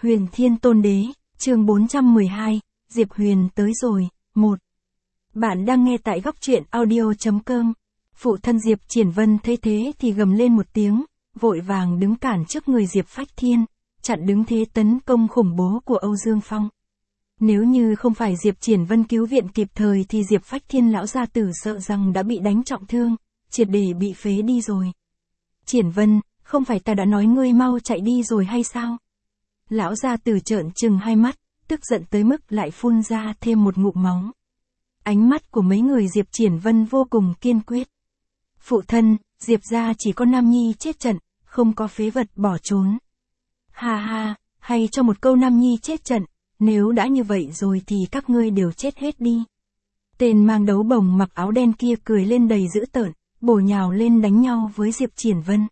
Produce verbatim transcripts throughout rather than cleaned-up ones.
Huyền Thiên Tôn Đế, chương bốn trăm mười hai, Diệp Huyền tới rồi, một. Bạn đang nghe tại góc truyện audio.com. Phụ thân Diệp Triển Vân thấy thế thì gầm lên một tiếng, vội vàng đứng cản trước người Diệp Phách Thiên, chặn đứng thế tấn công khủng bố của Âu Dương Phong. Nếu như không phải Diệp Triển Vân cứu viện kịp thời thì Diệp Phách Thiên lão gia tử sợ rằng đã bị đánh trọng thương, triệt để bị phế đi rồi. Triển Vân, không phải ta đã nói ngươi mau chạy đi rồi hay sao? Lão gia tử trợn trừng hai mắt, tức giận tới mức lại phun ra thêm một ngụm máu. Ánh mắt của mấy người Diệp Triển Vân vô cùng kiên quyết. Phụ thân, Diệp gia chỉ có Nam Nhi chết trận, không có phế vật bỏ trốn. Ha ha, hay cho một câu Nam Nhi chết trận, nếu đã như vậy rồi thì các ngươi đều chết hết đi. Tên mang đấu bồng mặc áo đen kia cười lên đầy dữ tợn, bổ nhào lên đánh nhau với Diệp Triển Vân.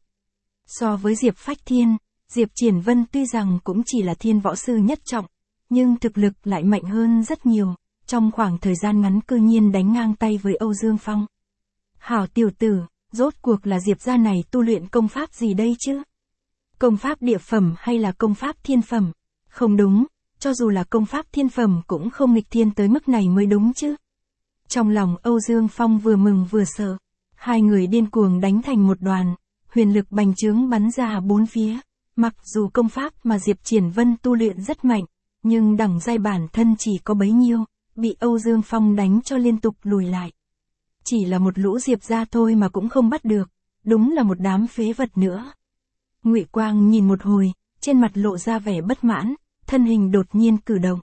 So với Diệp Phách Thiên, Diệp Triển Vân tuy rằng cũng chỉ là thiên võ sư nhất trọng, nhưng thực lực lại mạnh hơn rất nhiều, trong khoảng thời gian ngắn cư nhiên đánh ngang tay với Âu Dương Phong. Hảo tiểu tử, rốt cuộc là Diệp gia này tu luyện công pháp gì đây chứ? Công pháp địa phẩm hay là công pháp thiên phẩm? Không đúng, cho dù là công pháp thiên phẩm cũng không nghịch thiên tới mức này mới đúng chứ. Trong lòng Âu Dương Phong vừa mừng vừa sợ, hai người điên cuồng đánh thành một đoàn, huyền lực bành trướng bắn ra bốn phía. Mặc dù công pháp mà Diệp Triển Vân tu luyện rất mạnh, nhưng đẳng giai bản thân chỉ có bấy nhiêu, bị Âu Dương Phong đánh cho liên tục lùi lại. Chỉ là một lũ Diệp gia thôi mà cũng không bắt được, đúng là một đám phế vật nữa. Ngụy Quang nhìn một hồi, trên mặt lộ ra vẻ bất mãn, thân hình đột nhiên cử động.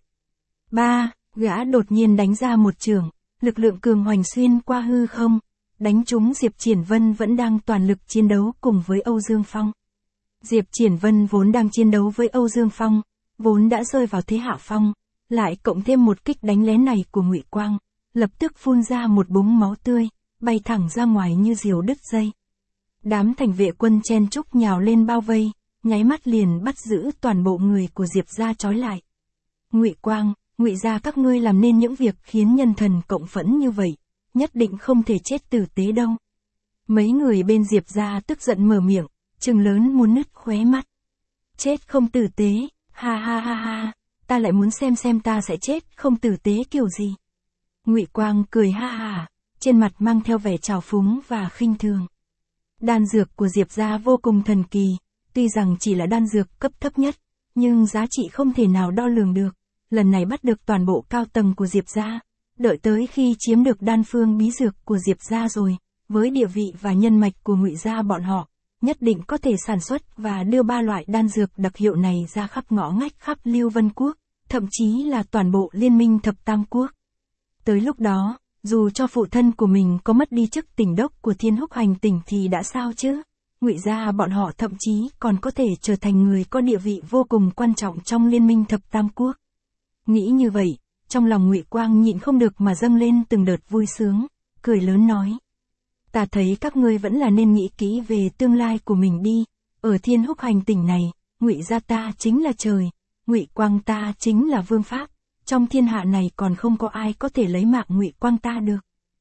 Ba, gã đột nhiên đánh ra một chưởng, lực lượng cường hoành xuyên qua hư không, đánh trúng Diệp Triển Vân vẫn đang toàn lực chiến đấu cùng với Âu Dương Phong. Diệp Triển Vân vốn đang chiến đấu với Âu Dương Phong, vốn đã rơi vào thế hạ phong, lại cộng thêm một kích đánh lén này của Ngụy Quang, lập tức phun ra một búng máu tươi, bay thẳng ra ngoài như diều đứt dây. Đám thành vệ quân chen chúc nhào lên bao vây, nháy mắt liền bắt giữ toàn bộ người của Diệp gia trói lại. Ngụy Quang, Ngụy gia các ngươi làm nên những việc khiến nhân thần cộng phẫn như vậy, nhất định không thể chết tử tế đâu. Mấy người bên Diệp gia tức giận mở miệng, trừng lớn muốn nứt khóe mắt. Chết không tử tế, ha ha ha ha, ta lại muốn xem xem ta sẽ chết không tử tế kiểu gì. Ngụy Quang cười ha ha, trên mặt mang theo vẻ trào phúng và khinh thường. Đan dược của Diệp gia vô cùng thần kỳ, tuy rằng chỉ là đan dược cấp thấp nhất, nhưng giá trị không thể nào đo lường được. Lần này bắt được toàn bộ cao tầng của Diệp gia, đợi tới khi chiếm được đan phương bí dược của Diệp gia rồi, với địa vị và nhân mạch của Ngụy gia bọn họ, nhất định có thể sản xuất và đưa ba loại đan dược đặc hiệu này ra khắp ngõ ngách khắp Lưu Vân Quốc, thậm chí là toàn bộ liên minh thập tam quốc. Tới lúc đó, dù cho phụ thân của mình có mất đi chức tỉnh đốc của Thiên Húc Hành tỉnh thì đã sao chứ? Ngụy gia bọn họ thậm chí còn có thể trở thành người có địa vị vô cùng quan trọng trong liên minh thập tam quốc. Nghĩ như vậy, trong lòng Ngụy Quang nhịn không được mà dâng lên từng đợt vui sướng, cười lớn nói. Ta thấy các ngươi vẫn là nên nghĩ kỹ về tương lai của mình đi, ở Thiên Húc Hành tỉnh này, Ngụy gia ta chính là trời, Ngụy Quang ta chính là vương pháp, trong thiên hạ này còn không có ai có thể lấy mạng Ngụy Quang ta được.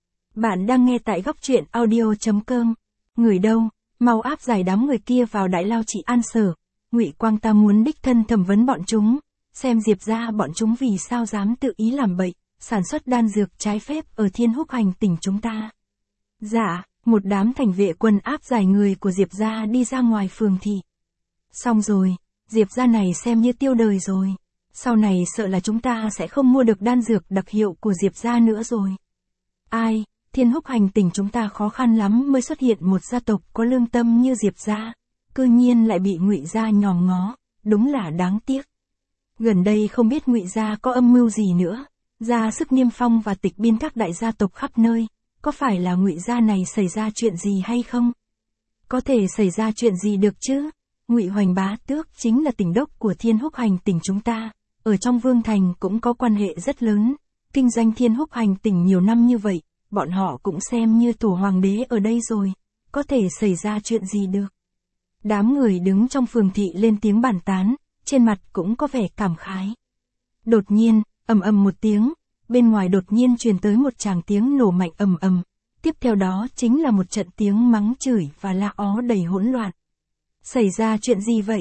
Bạn đang nghe tại góc truyện audio.com. Người đâu, mau áp giải đám người kia vào đại lao trị an sở, Ngụy Quang ta muốn đích thân thẩm vấn bọn chúng, xem Diệp gia bọn chúng vì sao dám tự ý làm bậy, sản xuất đan dược trái phép ở Thiên Húc Hành tỉnh chúng ta. Dạ, một đám thành vệ quân áp giải người của Diệp gia đi ra ngoài phường thị. Xong rồi, Diệp gia này xem như tiêu đời rồi. Sau này sợ là chúng ta sẽ không mua được đan dược đặc hiệu của Diệp gia nữa rồi. Ai, Thiên Húc Hành tỉnh chúng ta khó khăn lắm mới xuất hiện một gia tộc có lương tâm như Diệp gia, cư nhiên lại bị Ngụy gia nhòm ngó, đúng là đáng tiếc. Gần đây không biết Ngụy gia có âm mưu gì nữa, ra sức niêm phong và tịch biên các đại gia tộc khắp nơi. Có phải là Ngụy gia này xảy ra chuyện gì hay không? Có thể xảy ra chuyện gì được chứ? Ngụy Hoành bá tước chính là tỉnh đốc của Thiên Húc Hành tỉnh chúng ta, ở trong Vương Thành cũng có quan hệ rất lớn, kinh doanh Thiên Húc Hành tỉnh nhiều năm như vậy, bọn họ cũng xem như tổ hoàng đế ở đây rồi, có thể xảy ra chuyện gì được? Đám người đứng trong phường thị lên tiếng bàn tán, trên mặt cũng có vẻ cảm khái. Đột nhiên, ầm ầm một tiếng, bên ngoài đột nhiên truyền tới một tràng tiếng nổ mạnh ầm ầm, tiếp theo đó chính là một trận tiếng mắng chửi và la ó đầy hỗn loạn. Xảy ra chuyện gì vậy?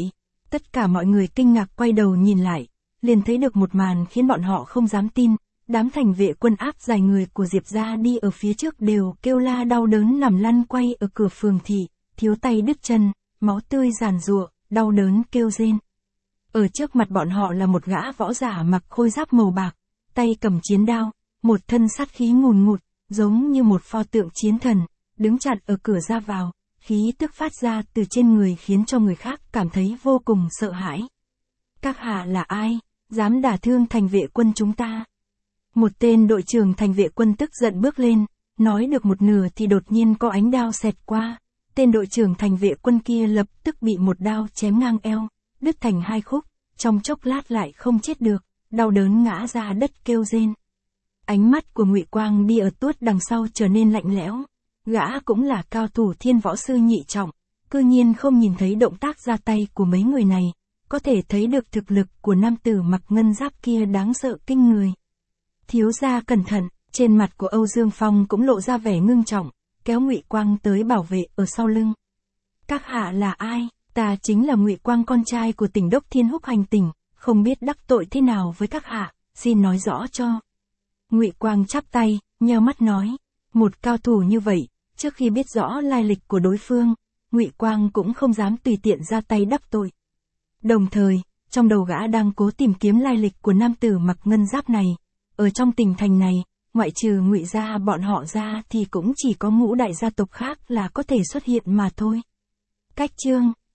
Tất cả mọi người kinh ngạc quay đầu nhìn lại, liền thấy được một màn khiến bọn họ không dám tin. Đám thành vệ quân áp dài người của Diệp gia đi ở phía trước đều kêu la đau đớn nằm lăn quay ở cửa phường thị, thiếu tay đứt chân, máu tươi giàn giụa, đau đớn kêu rên. Ở trước mặt bọn họ là một gã võ giả mặc khôi giáp màu bạc, tay cầm chiến đao, một thân sát khí ngùn ngụt, giống như một pho tượng chiến thần, đứng chặn ở cửa ra vào, khí tức phát ra từ trên người khiến cho người khác cảm thấy vô cùng sợ hãi. Các hạ là ai, dám đả thương thành vệ quân chúng ta? Một tên đội trưởng thành vệ quân tức giận bước lên, nói được một nửa thì đột nhiên có ánh đao xẹt qua. Tên đội trưởng thành vệ quân kia lập tức bị một đao chém ngang eo, đứt thành hai khúc, trong chốc lát lại không chết được, đau đớn ngã ra đất kêu rên. Ánh mắt của Ngụy Quang đi ở tuốt đằng sau trở nên lạnh lẽo. Gã cũng là cao thủ thiên võ sư nhị trọng, cư nhiên không nhìn thấy động tác ra tay của mấy người này, có thể thấy được thực lực của nam tử mặc ngân giáp kia đáng sợ kinh người. Thiếu gia cẩn thận, trên mặt của Âu Dương Phong cũng lộ ra vẻ ngưng trọng, kéo Ngụy Quang tới bảo vệ ở sau lưng. Các hạ là ai? Ta chính là Ngụy Quang, con trai của Tỉnh đốc Thiên Húc hành tỉnh, không biết đắc tội thế nào với các hạ, xin nói rõ cho. Ngụy Quang chắp tay, nheo mắt nói, một cao thủ như vậy, trước khi biết rõ lai lịch của đối phương, Ngụy Quang cũng không dám tùy tiện ra tay đắc tội. Đồng thời, trong đầu gã đang cố tìm kiếm lai lịch của nam tử mặc ngân giáp này. Ở trong tỉnh thành này, ngoại trừ Ngụy gia bọn họ ra thì cũng chỉ có ngũ đại gia tộc khác là có thể xuất hiện mà thôi. Cách chương